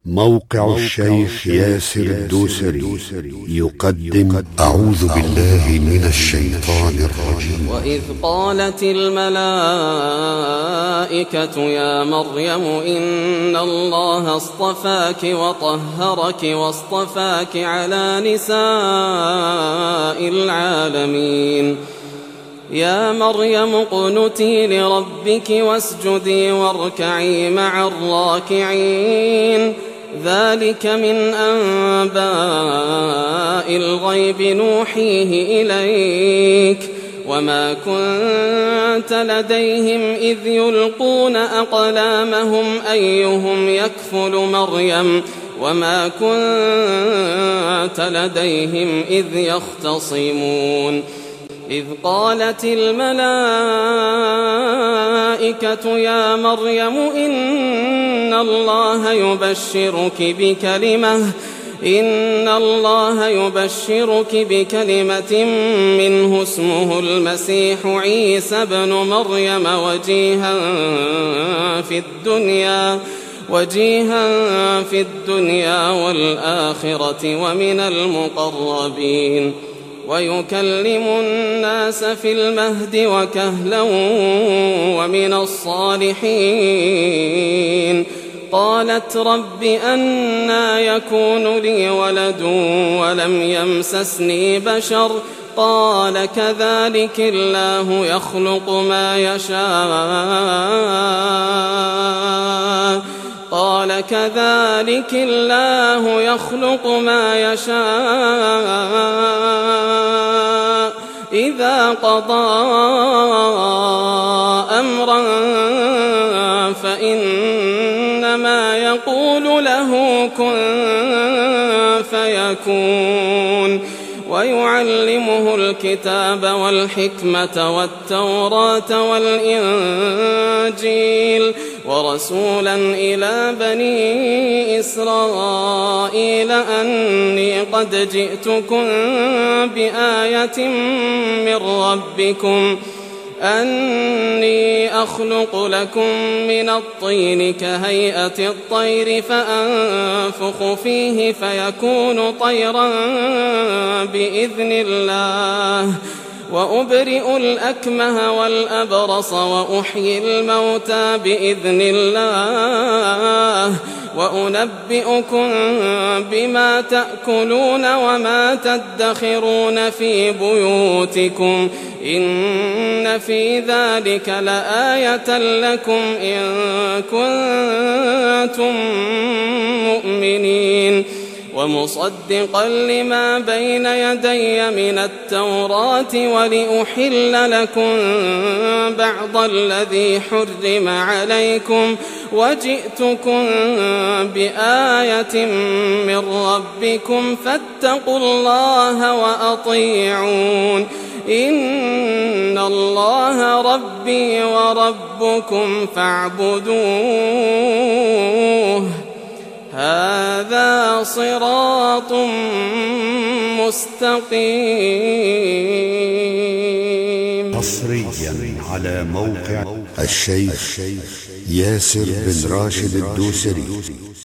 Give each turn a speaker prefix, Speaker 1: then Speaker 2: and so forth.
Speaker 1: موقع الشيخ ياسر الدوسري يقدم أعوذ بالله من الشيطان الرجيم.
Speaker 2: وإذ قالت الملائكة يا مريم إن الله اصطفاك وطهرك واصطفاك على نساء العالمين. يا مريم اقنتي لربك واسجدي واركعي مع الراكعين. ذلك من أنباء الغيب نوحيه إليك وما كنت لديهم إذ يلقون أقلامهم أيهم يكفل مريم وما كنت لديهم إذ يختصمون. إذ قالت الملائكة يا مريم إن الله يبشرك بكلمة منه اسمه المسيح عيسى بن مريم وجيها في الدنيا والآخرة ومن المقربين ويكلم الناس في المهد وكهلا ومن الصالحين. قالت رب أنى يكون لي ولد ولم يمسسني بشر قال كذلك الله يخلق ما يشاء إذا قضى أمرا فإنما يقول له كن فيكون. ويعلمه الكتاب والحكمة والتوراة والإنجيل ورسولا إلى بني إسرائيل أني قد جئتكم بآية من ربكم أني أخلق لكم من الطين كهيئة الطير فأنفخ فيه فيكون طيرا بإذن الله وأبرئ الأكمه والأبرص وأحيي الموتى بإذن الله وأنبئكم بما تأكلون وما تدخرون في بيوتكم إن في ذلك لآية لكم إن كنتم مؤمنين. ومصدقا لما بين يدي من التوراة ولأحل لكم بعض الذي حرم عليكم وجئتكم بآية من ربكم فاتقوا الله وأطيعون. إن الله ربي وربكم فاعبدوه هذا صراط مستقيم.
Speaker 1: حصريا على موقع الشيخ ياسر بن راشد الدوسري.